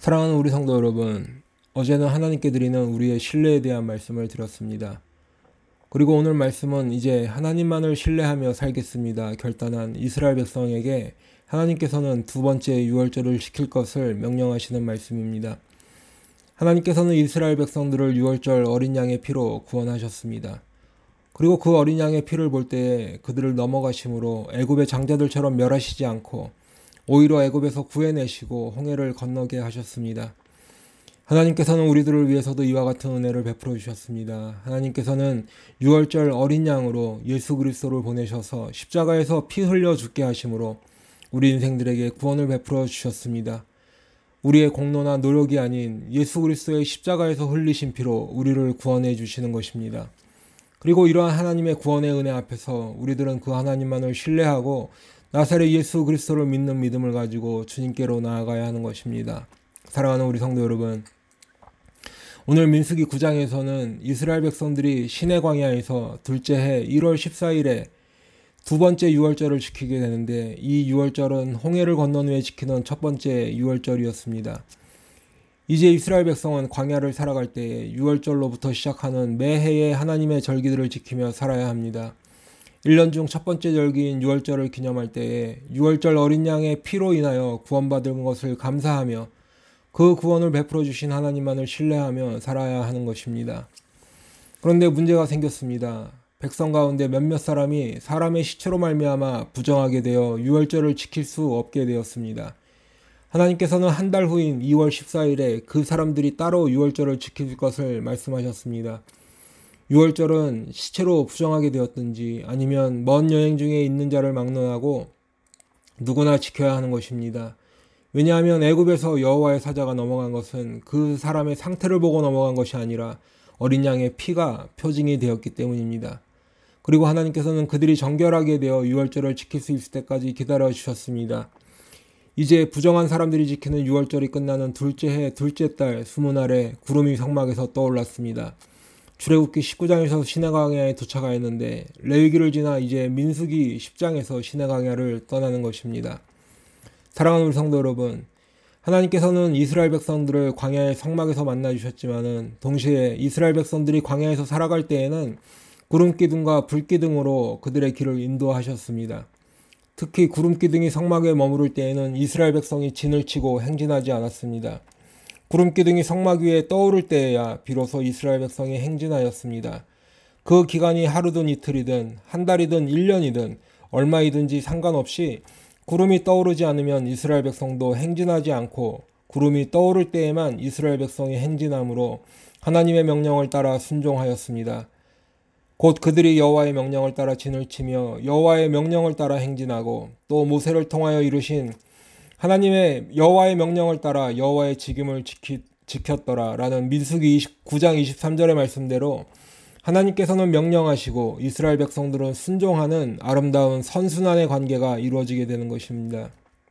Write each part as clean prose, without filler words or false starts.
사랑하는 우리 성도 여러분, 어제는 하나님께 드리는 우리의 신뢰에 대한 말씀을 드렸습니다. 그리고 오늘 말씀은 이제 하나님만을 신뢰하며 살겠습니다 결단한 이스라엘 백성에게 하나님께서는 두 번째 유월절을 지킬 것을 명령하시는 말씀입니다. 하나님께서는 이스라엘 백성들을 유월절 어린 양의 피로 구원하셨습니다. 그리고 그 어린 양의 피를 볼 때에 그들을 넘어가심으로 애굽의 장자들처럼 멸하시지 않고 오히려 애굽에서 구해내시고 홍해를 건너게 하셨습니다. 하나님께서는 우리들을 위해서도 이와 같은 은혜를 베풀어 주셨습니다. 하나님께서는 유월절 어린 양으로 예수 그리스도를 보내셔서 십자가에서 피 흘려 죽게 하심으로 우리 인생들에게 구원을 베풀어 주셨습니다. 우리의 공로나 노력이 아닌 예수 그리스도의 십자가에서 흘리신 피로 우리를 구원해 주시는 것입니다. 그리고 이러한 하나님의 구원의 은혜 앞에서 우리들은 그 하나님만을 신뢰하고 나사렛 예수 그리스도를 믿는 믿음을 가지고 주님께로 나아가야 하는 것입니다. 사랑하는 우리 성도 여러분, 오늘 민수기 9장에서는 이스라엘 백성들이 시내 광야에서 둘째 해 1월 14일에 두 번째 유월절을 지키게 되는데, 이 유월절은 홍해를 건넌 후에 지키는 첫 번째 유월절이었습니다. 이제 이스라엘 백성은 광야를 살아갈 때에 유월절로부터 시작하는 매해의 하나님의 절기들을 지키며 살아야 합니다. 1년 중 첫 번째 절기인 유월절을 기념할 때에 유월절 어린 양의 피로 인하여 구원받은 것을 감사하며 그 구원을 베풀어 주신 하나님만을 신뢰하며 살아야 하는 것입니다. 그런데 문제가 생겼습니다. 백성 가운데 몇몇 사람이 사람의 시체로 말미암아 부정하게 되어 유월절을 지킬 수 없게 되었습니다. 하나님께서는 한 달 후인 2월 14일에 그 사람들이 따로 유월절을 지킬 것을 말씀하셨습니다. 유월절은 시체로 부정하게 되었든지 아니면 먼 여행 중에 있는 자를 막론하고 누구나 지켜야 하는 것입니다. 왜냐하면 애굽에서 여호와의 사자가 넘어간 것은 그 사람의 상태를 보고 넘어간 것이 아니라 어린 양의 피가 표징이 되었기 때문입니다. 그리고 하나님께서는 그들이 정결하게 되어 유월절을 지킬 수 있을 때까지 기다려 주셨습니다. 이제 부정한 사람들이 지키는 유월절이 끝나는 둘째 해 둘째 달 수문날에 구름이 성막에서 떠올랐습니다. 출애굽기 19장에서 시내광야에 도착하였는데 레위기를 지나 이제 민수기 10장에서 시내광야를 떠나는 것입니다. 사랑하는 우리 성도 여러분, 하나님께서는 이스라엘 백성들을 광야의 성막에서 만나주셨지만은 동시에 이스라엘 백성들이 광야에서 살아갈 때에는 구름기둥과 불기둥으로 그들의 길을 인도하셨습니다. 특히 구름기둥이 성막에 머무를 때에는 이스라엘 백성이 진을 치고 행진하지 않았습니다. 구름기둥이 성막 위에 떠오를 때에야 비로소 이스라엘 백성이 행진하였습니다. 그 기간이 하루든 이틀이든 한 달이든 1년이든 얼마이든지 상관없이 구름이 떠오르지 않으면 이스라엘 백성도 행진하지 않고 구름이 떠오를 때에만 이스라엘 백성이 행진하므로 하나님의 명령을 따라 순종하였습니다. 곧 그들이 여호와의 명령을 따라 진을 치며 여호와의 명령을 따라 행진하고 또 모세를 통하여 이루신 하나님의 여호와의 명령을 따라 여호와의 직임을 지켰더라 라는 민수기 9장 23절의 말씀대로 하나님께서는 명령하시고 이스라엘 백성들은 순종하는 아름다운 선순환의 관계가 이루어지게 되는 것입니다.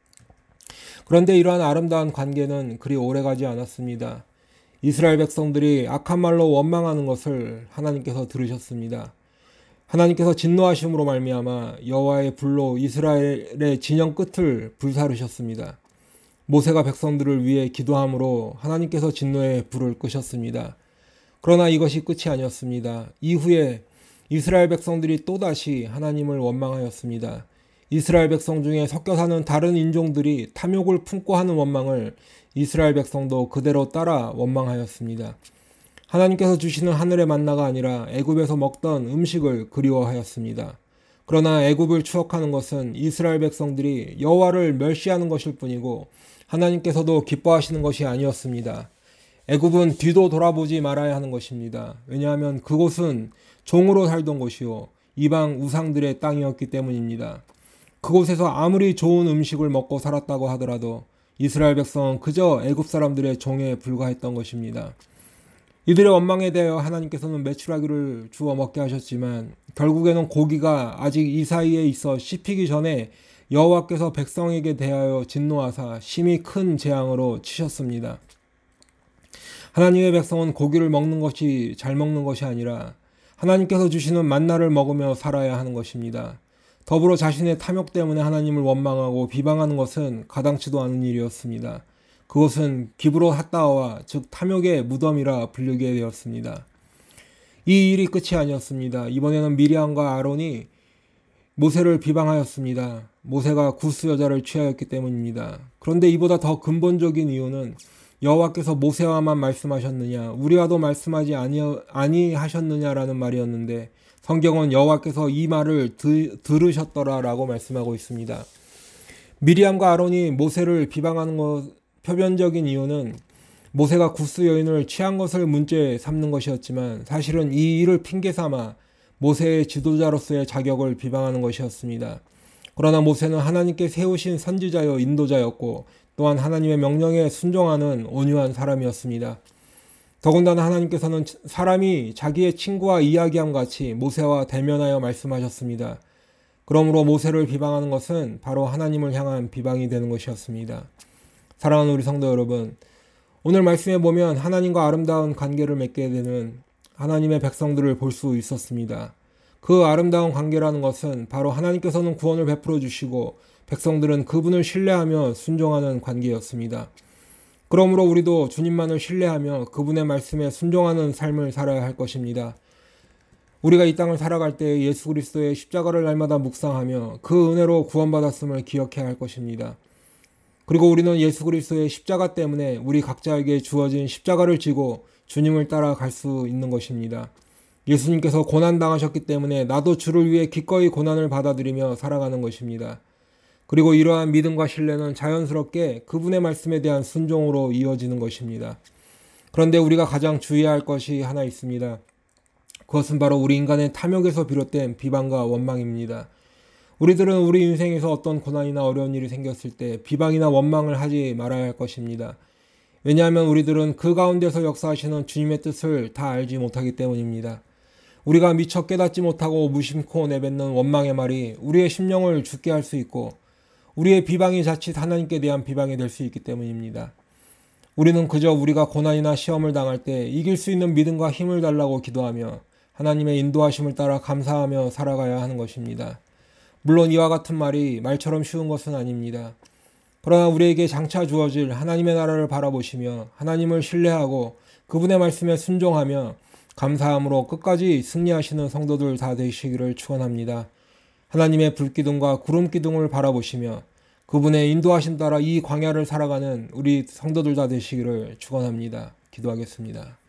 그런데 이러한 아름다운 관계는 그리 오래가지 않았습니다. 이스라엘 백성들이 악한 말로 원망하는 것을 하나님께서 들으셨습니다. 하나님께서 진노하심으로 말미암아 여호와의 불로 이스라엘의 진영 끝을 불사르셨습니다. 모세가 백성들을 위해 기도함으로 하나님께서 진노의 불을 끄셨습니다. 그러나 이것이 끝이 아니었습니다. 이후에 이스라엘 백성들이 또다시 하나님을 원망하였습니다. 이스라엘 백성 중에 섞여 사는 다른 인종들이 탐욕을 품고 하는 원망을 이스라엘 백성도 그대로 따라 원망하였습니다. 하나님께서 주시는 하늘의 만나가 아니라 애굽에서 먹던 음식을 그리워하였습니다. 그러나 애굽을 추억하는 것은 이스라엘 백성들이 여호와를 멸시하는 것일 뿐이고 하나님께서도 기뻐하시는 것이 아니었습니다. 애굽은 뒤도 돌아보지 말아야 하는 것입니다. 왜냐하면 그곳은 종으로 살던 곳이요 이방 우상들의 땅이었기 때문입니다. 그곳에서 아무리 좋은 음식을 먹고 살았다고 하더라도 이스라엘 백성은 그저 애굽 사람들의 종에 불과했던 것입니다. 이들의 원망에 대하여 하나님께서는 메추라기를 주어 먹게 하셨지만 결국에는 고기가 아직 이 사이에 있어 씹히기 전에 여호와께서 백성에게 대하여 진노하사 심히 큰 재앙으로 치셨습니다. 하나님의 백성은 고기를 먹는 것이 잘 먹는 것이 아니라 하나님께서 주시는 만나를 먹으며 살아야 하는 것입니다. 더불어 자신의 탐욕 때문에 하나님을 원망하고 비방하는 것은 가당치도 않은 일이었습니다. 그곳은 기브로 핫다와 즉 탐욕의 무덤이라 불리게 되었습니다. 이 일이 끝이 아니었습니다. 이번에는 미리암과 아론이 모세를 비방하였습니다. 모세가 구스 여자를 취하였기 때문입니다. 그런데 이보다 더 근본적인 이유는 여호와께서 모세와만 말씀하셨느냐, 우리와도 말씀하지 아니하셨느냐라는 말이었는데 성경은 여호와께서 이 말을 들으셨더라라고 말씀하고 있습니다. 미리암과 아론이 모세를 비방하는 표변적인 이유는 모세가 구스 여인을 취한 것을 문제 삼는 것이었지만 사실은 이 일을 핑계 삼아 모세의 지도자로서의 자격을 비방하는 것이었습니다. 그러나 모세는 하나님께 세우신 선지자여 인도자였고 또한 하나님의 명령에 순종하는 온유한 사람이었습니다. 더군다나 하나님께서는 사람이 자기의 친구와 이야기함 같이 모세와 대면하여 말씀하셨습니다. 그러므로 모세를 비방하는 것은 바로 하나님을 향한 비방이 되는 것이었습니다. 사랑하는 우리 성도 여러분, 오늘 말씀에 보면 하나님과 아름다운 관계를 맺게 되는 하나님의 백성들을 볼 수 있었습니다. 그 아름다운 관계라는 것은 바로 하나님께서는 구원을 베풀어 주시고 백성들은 그분을 신뢰하며 순종하는 관계였습니다. 그러므로 우리도 주님만을 신뢰하며 그분의 말씀에 순종하는 삶을 살아야 할 것입니다. 우리가 이 땅을 살아갈 때 예수 그리스도의 십자가를 날마다 묵상하며 그 은혜로 구원받았음을 기억해야 할 것입니다. 그리고 우리는 예수 그리스도의 십자가 때문에 우리 각자에게 주어진 십자가를 지고 주님을 따라 갈 수 있는 것입니다. 예수님께서 고난당하셨기 때문에 나도 주를 위해 기꺼이 고난을 받아들이며 살아가는 것입니다. 그리고 이러한 믿음과 신뢰는 자연스럽게 그분의 말씀에 대한 순종으로 이어지는 것입니다. 그런데 우리가 가장 주의해야 할 것이 하나 있습니다. 그것은 바로 우리 인간의 탐욕에서 비롯된 비방과 원망입니다. 우리들은 우리 인생에서 어떤 고난이나 어려운 일이 생겼을 때 비방이나 원망을 하지 말아야 할 것입니다. 왜냐하면 우리들은 그 가운데서 역사하시는 주님의 뜻을 다 알지 못하기 때문입니다. 우리가 미처 깨닫지 못하고 무심코 내뱉는 원망의 말이 우리의 심령을 죽게 할 수 있고 우리의 비방이 자칫 하나님께 대한 비방이 될 수 있기 때문입니다. 우리는 그저 우리가 고난이나 시험을 당할 때 이길 수 있는 믿음과 힘을 달라고 기도하며 하나님의 인도하심을 따라 감사하며 살아가야 하는 것입니다. 물론 이와 같은 말이 말처럼 쉬운 것은 아닙니다. 그러나 우리에게 장차 주어질 하나님의 나라를 바라보시며 하나님을 신뢰하고 그분의 말씀에 순종하며 감사함으로 끝까지 승리하시는 성도들 다 되시기를 축원합니다. 하나님의 불기둥과 구름기둥을 바라보시며 그분의 인도하심 따라 이 광야를 살아가는 우리 성도들 다 되시기를 축원합니다. 기도하겠습니다.